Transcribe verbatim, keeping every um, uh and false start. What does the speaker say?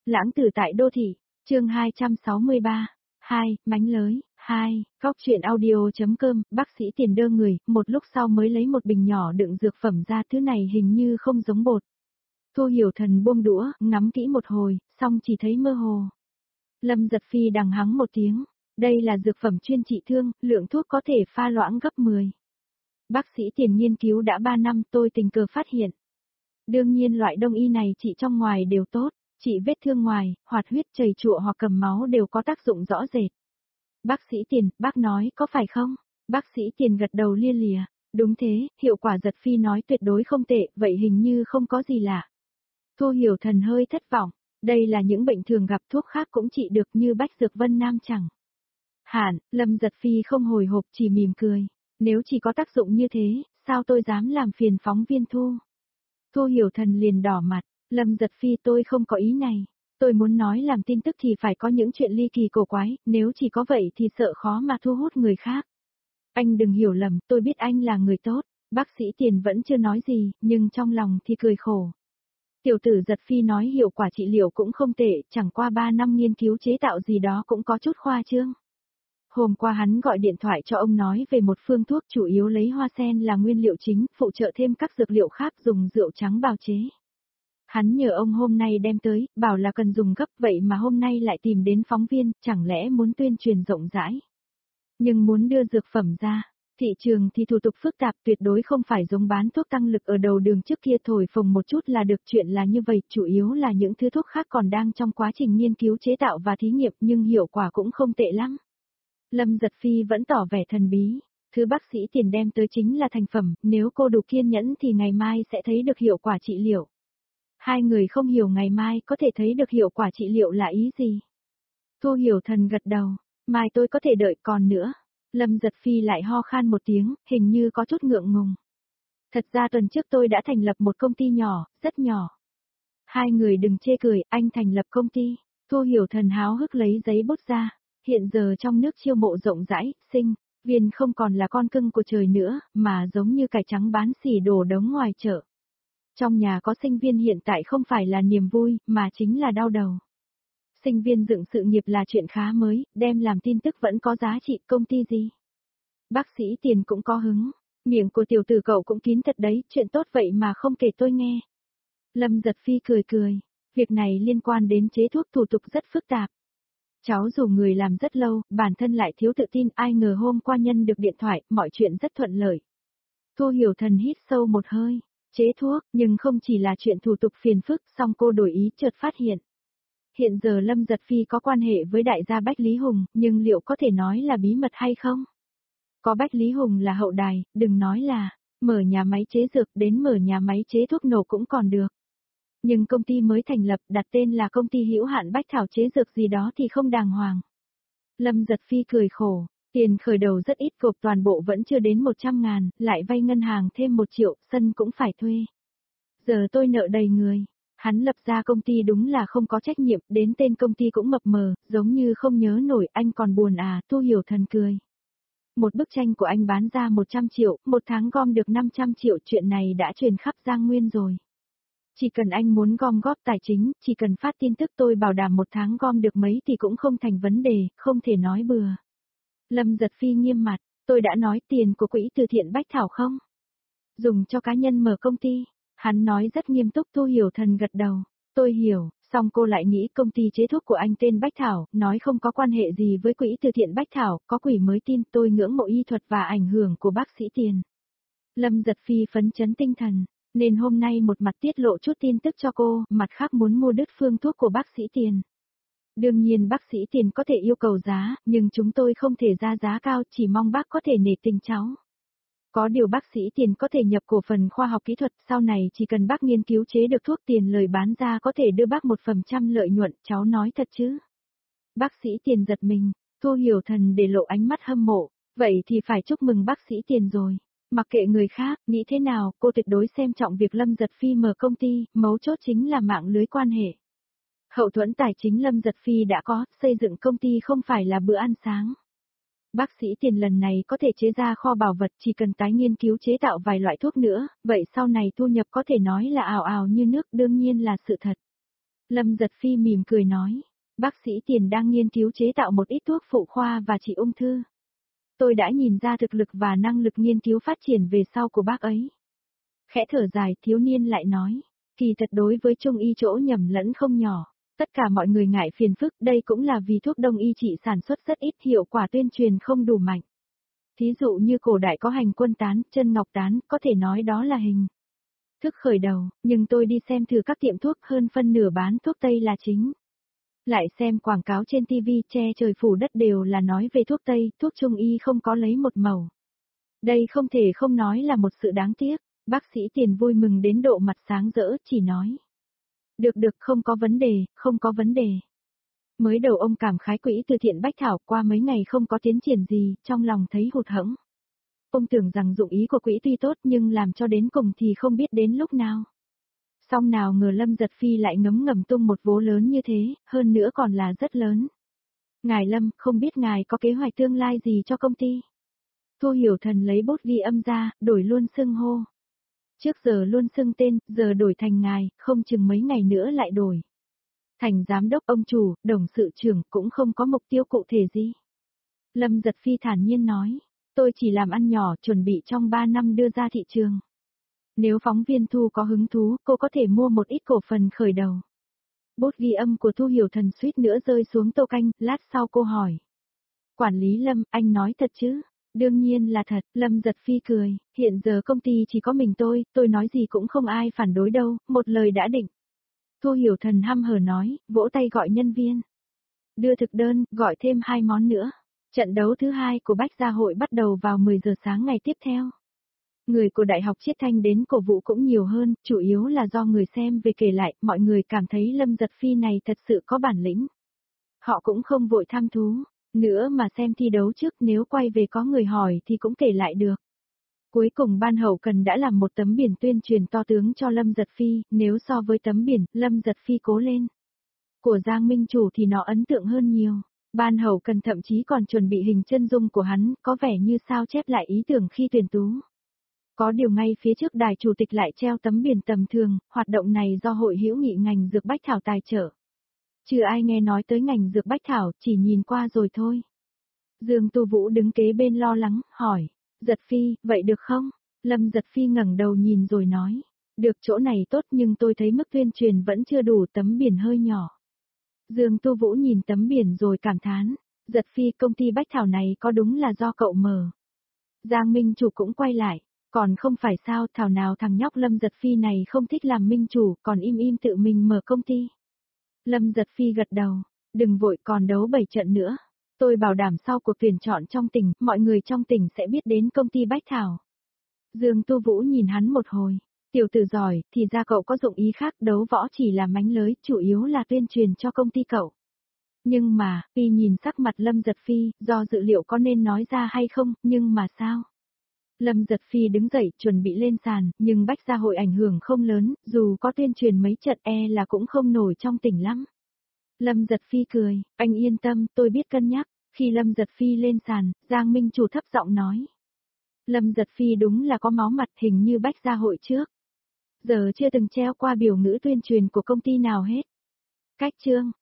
Lãng tử tại đô thị, chương hai trăm sáu mươi ba. hai, mánh lới, hai, góc truyện audio.com, bác sĩ tiền đơ người, một lúc sau mới lấy một bình nhỏ đựng dược phẩm ra, thứ này hình như không giống bột. Thu Hiểu Thần buông đũa, ngắm kỹ một hồi, xong chỉ thấy mơ hồ. Lâm Giật Phi đằng hắng một tiếng, đây là dược phẩm chuyên trị thương, lượng thuốc có thể pha loãng gấp mười. Bác sĩ tiền nghiên cứu đã ba năm, tôi tình cờ phát hiện. Đương nhiên loại đông y này trị trong ngoài đều tốt, trị vết thương ngoài, hoạt huyết chảy chụa hoặc cầm máu đều có tác dụng rõ rệt. Bác sĩ tiền, bác nói có phải không? Bác sĩ tiền gật đầu lia lịa, đúng thế, hiệu quả Giật Phi nói tuyệt đối không tệ, vậy hình như không có gì lạ. Thu Hiểu Thần hơi thất vọng, đây là những bệnh thường gặp, thuốc khác cũng trị được như Bách Dược Vân Nam chẳng. Hạn, Lâm Giật Phi không hồi hộp chỉ mỉm cười, nếu chỉ có tác dụng như thế, sao tôi dám làm phiền phóng viên Thu? Thu Hiểu Thần liền đỏ mặt, Lâm Giật Phi tôi không có ý này, tôi muốn nói làm tin tức thì phải có những chuyện ly kỳ cổ quái, nếu chỉ có vậy thì sợ khó mà thu hút người khác. Anh đừng hiểu lầm, tôi biết anh là người tốt, bác sĩ tiền vẫn chưa nói gì, nhưng trong lòng thì cười khổ. Tiểu tử Giật Phi nói hiệu quả trị liệu cũng không tệ, chẳng qua ba năm nghiên cứu chế tạo gì đó cũng có chút khoa trương. Hôm qua hắn gọi điện thoại cho ông nói về một phương thuốc chủ yếu lấy hoa sen là nguyên liệu chính, phụ trợ thêm các dược liệu khác dùng rượu trắng bào chế. Hắn nhờ ông hôm nay đem tới, bảo là cần dùng gấp, vậy mà hôm nay lại tìm đến phóng viên, chẳng lẽ muốn tuyên truyền rộng rãi. Nhưng muốn đưa dược phẩm ra, thị trường thì thủ tục phức tạp, tuyệt đối không phải giống bán thuốc tăng lực ở đầu đường trước kia thổi phồng một chút là được, chuyện là như vậy, chủ yếu là những thứ thuốc khác còn đang trong quá trình nghiên cứu chế tạo và thí nghiệm nhưng hiệu quả cũng không tệ lắm. Lâm Giật Phi vẫn tỏ vẻ thần bí, thứ bác sĩ tiền đem tới chính là thành phẩm, nếu cô đủ kiên nhẫn thì ngày mai sẽ thấy được hiệu quả trị liệu. Hai người không hiểu ngày mai có thể thấy được hiệu quả trị liệu là ý gì. Thu Hiểu Thần gật đầu, mai tôi có thể đợi, còn nữa. Lâm Giật Phi lại ho khan một tiếng, hình như có chút ngượng ngùng. Thật ra tuần trước tôi đã thành lập một công ty nhỏ, rất nhỏ. Hai người đừng chê cười, anh thành lập công ty. Thu Hiểu Thần háo hức lấy giấy bút ra. Hiện giờ trong nước chiêu mộ rộng rãi, sinh viên không còn là con cưng của trời nữa, mà giống như cải trắng bán xỉ đổ đống ngoài chợ. Trong nhà có sinh viên hiện tại không phải là niềm vui, mà chính là đau đầu. Sinh viên dựng sự nghiệp là chuyện khá mới, đem làm tin tức vẫn có giá trị, công ty gì? Bác sĩ tiền cũng có hứng, miệng của tiểu tử cậu cũng kín thật đấy, chuyện tốt vậy mà không kể tôi nghe. Lâm Giật Phi cười cười, việc này liên quan đến chế thuốc, thủ tục rất phức tạp. Cháu dù người làm rất lâu, bản thân lại thiếu tự tin, ai ngờ hôm qua nhân được điện thoại, mọi chuyện rất thuận lợi. Thu Hiểu Thần hít sâu một hơi, chế thuốc, nhưng không chỉ là chuyện thủ tục phiền phức, song cô đổi ý chợt phát hiện. Hiện giờ Lâm Giật Phi có quan hệ với đại gia Bách Lý Hùng, nhưng liệu có thể nói là bí mật hay không? Có Bách Lý Hùng là hậu đài, đừng nói là mở nhà máy chế dược, đến mở nhà máy chế thuốc nổ cũng còn được. Nhưng công ty mới thành lập, đặt tên là công ty hữu hạn Bách Thảo chế dược gì đó thì không đàng hoàng. Lâm Giật Phi cười khổ, tiền khởi đầu rất ít, gộp toàn bộ vẫn chưa đến một trăm ngàn, lại vay ngân hàng thêm một triệu, sân cũng phải thuê. Giờ tôi nợ đầy người. Hắn lập ra công ty đúng là không có trách nhiệm, đến tên công ty cũng mập mờ, giống như không nhớ nổi, anh còn buồn à? Thu Hiểu Thần cười. Một bức tranh của anh bán ra một trăm triệu, một tháng gom được năm trăm triệu, chuyện này đã truyền khắp Giang Nguyên rồi. Chỉ cần anh muốn gom góp tài chính, chỉ cần phát tin tức tôi bảo đảm một tháng gom được mấy thì cũng không thành vấn đề, không thể nói bừa. Lâm Giật Phi nghiêm mặt, tôi đã nói tiền của quỹ từ thiện Bách Thảo không? Dùng cho cá nhân mở công ty. Hắn nói rất nghiêm túc. Thu Hiểu Thần gật đầu, tôi hiểu, xong cô lại nghĩ công ty chế thuốc của anh tên Bách Thảo, nói không có quan hệ gì với quỹ từ thiện Bách Thảo, có quỷ mới tin, tôi ngưỡng mộ y thuật và ảnh hưởng của bác sĩ tiền. Lâm Giật Phi phấn chấn tinh thần, nên hôm nay một mặt tiết lộ chút tin tức cho cô, mặt khác muốn mua đứt phương thuốc của bác sĩ tiền. Đương nhiên bác sĩ tiền có thể yêu cầu giá, nhưng chúng tôi không thể ra giá cao, chỉ mong bác có thể nể tình cháu. Có điều bác sĩ tiền có thể nhập cổ phần khoa học kỹ thuật, sau này chỉ cần bác nghiên cứu chế được thuốc, tiền lời bán ra có thể đưa bác một phần trăm lợi nhuận, cháu nói thật chứ? Bác sĩ tiền giật mình, Thu Hiểu Thần để lộ ánh mắt hâm mộ, vậy thì phải chúc mừng bác sĩ tiền rồi. Mặc kệ người khác, nghĩ thế nào, cô tuyệt đối xem trọng việc Lâm Giật Phi mở công ty, mấu chốt chính là mạng lưới quan hệ. Hậu thuẫn tài chính Lâm Giật Phi đã có, xây dựng công ty không phải là bữa ăn sáng. Bác sĩ tiền lần này có thể chế ra kho bảo vật, chỉ cần tái nghiên cứu chế tạo vài loại thuốc nữa, vậy sau này thu nhập có thể nói là ào ào như nước, đương nhiên là sự thật. Lâm Giật Phi mỉm cười nói, bác sĩ Tiền đang nghiên cứu chế tạo một ít thuốc phụ khoa và trị ung thư. Tôi đã nhìn ra thực lực và năng lực nghiên cứu phát triển về sau của bác ấy. Khẽ thở dài, thiếu niên lại nói, kỳ thật đối với Trung y chỗ nhầm lẫn không nhỏ. Tất cả mọi người ngại phiền phức, đây cũng là vì thuốc đông y trị sản xuất rất ít, hiệu quả tuyên truyền không đủ mạnh. Thí dụ như cổ đại có hành quân tán, chân ngọc tán, có thể nói đó là hình thức khởi đầu, nhưng tôi đi xem thử các tiệm thuốc, hơn phân nửa bán thuốc Tây là chính. Lại xem quảng cáo trên ti vi, che trời phủ đất đều là nói về thuốc Tây, thuốc Trung y không có lấy một màu. Đây không thể không nói là một sự đáng tiếc. Bác sĩ Tiền vui mừng đến độ mặt sáng rỡ, chỉ nói. Được được, không có vấn đề, không có vấn đề. Mới đầu ông cảm khái quỹ từ thiện Bách Thảo, qua mấy ngày không có tiến triển gì, trong lòng thấy hụt hẫng. Ông tưởng rằng dụng ý của quỹ tuy tốt nhưng làm cho đến cùng thì không biết đến lúc nào. Song nào ngờ Lâm Giật Phi lại ngấm ngầm tung một vố lớn như thế, hơn nữa còn là rất lớn. Ngài Lâm, không biết ngài có kế hoạch tương lai gì cho công ty? Thu Hiểu Thần lấy bút ghi âm ra, đổi luôn xưng hô. Trước giờ luôn xưng tên, giờ đổi thành ngài, không chừng mấy ngày nữa lại đổi. Thành giám đốc, ông chủ, đồng sự trưởng cũng không có mục tiêu cụ thể gì. Lâm Giật Phi thản nhiên nói, tôi chỉ làm ăn nhỏ, chuẩn bị trong ba năm đưa ra thị trường. Nếu phóng viên Thu có hứng thú, cô có thể mua một ít cổ phần khởi đầu. Bút ghi âm của Thu Hiểu Thần suýt nữa rơi xuống tô canh, lát sau cô hỏi. Quản lý Lâm, anh nói thật chứ? Đương nhiên là thật, Lâm Giật Phi cười, hiện giờ công ty chỉ có mình tôi, tôi nói gì cũng không ai phản đối đâu, một lời đã định. Thu Hiểu Thần hăm hở nói, vỗ tay gọi nhân viên. Đưa thực đơn, gọi thêm hai món nữa. Trận đấu thứ hai của Bách Gia Hội bắt đầu vào mười giờ sáng ngày tiếp theo. Người của Đại học Chiết Thanh đến cổ vũ cũng nhiều hơn, chủ yếu là do người xem về kể lại, mọi người cảm thấy Lâm Giật Phi này thật sự có bản lĩnh. Họ cũng không vội tham thú. Nữa mà xem thi đấu trước, nếu quay về có người hỏi thì cũng kể lại được. Cuối cùng ban hậu cần đã làm một tấm biển tuyên truyền to tướng cho Lâm Giật Phi, nếu so với tấm biển, Lâm Giật Phi cố lên. Của Giang Minh Chủ thì nó ấn tượng hơn nhiều. Ban hậu cần thậm chí còn chuẩn bị hình chân dung của hắn, có vẻ như sao chép lại ý tưởng khi tuyển tú. Có điều ngay phía trước đài chủ tịch lại treo tấm biển tầm thường, hoạt động này do Hội hữu nghị ngành dược Bách Thảo tài trợ. Chưa ai nghe nói tới ngành dược Bách Thảo, chỉ nhìn qua rồi thôi. Dương Tu Vũ đứng kế bên lo lắng, hỏi, Giật Phi, vậy được không? Lâm Giật Phi ngẩng đầu nhìn rồi nói, được, chỗ này tốt nhưng tôi thấy mức tuyên truyền vẫn chưa đủ, tấm biển hơi nhỏ. Dương Tu Vũ nhìn tấm biển rồi cảm thán, Giật Phi, công ty Bách Thảo này có đúng là do cậu mở. Giang Minh Chủ cũng quay lại, còn không phải sao, thảo nào thằng nhóc Lâm Giật Phi này không thích làm minh chủ, còn im im tự mình mở công ty. Lâm Giật Phi gật đầu, đừng vội, còn đấu bảy trận nữa. Tôi bảo đảm sau cuộc tuyển chọn trong tỉnh, mọi người trong tỉnh sẽ biết đến công ty Bách Thảo. Dương Tu Vũ nhìn hắn một hồi, tiểu tử giỏi, thì ra cậu có dụng ý khác, đấu võ chỉ là mánh lới, chủ yếu là tuyên truyền cho công ty cậu. Nhưng mà, Phi nhìn sắc mặt Lâm Giật Phi, do dự liệu có nên nói ra hay không, nhưng mà sao? Lâm Giật Phi đứng dậy, chuẩn bị lên sàn, nhưng Bách Gia Hội ảnh hưởng không lớn, dù có tuyên truyền mấy trận e là cũng không nổi trong tỉnh lắm. Lâm Giật Phi cười, anh yên tâm, tôi biết cân nhắc. Khi Lâm Giật Phi lên sàn, Giang Minh Chủ thấp giọng nói. Lâm Giật Phi đúng là có máu mặt, hình như Bách Gia Hội trước. Giờ chưa từng treo qua biểu ngữ tuyên truyền của công ty nào hết. Cách chương.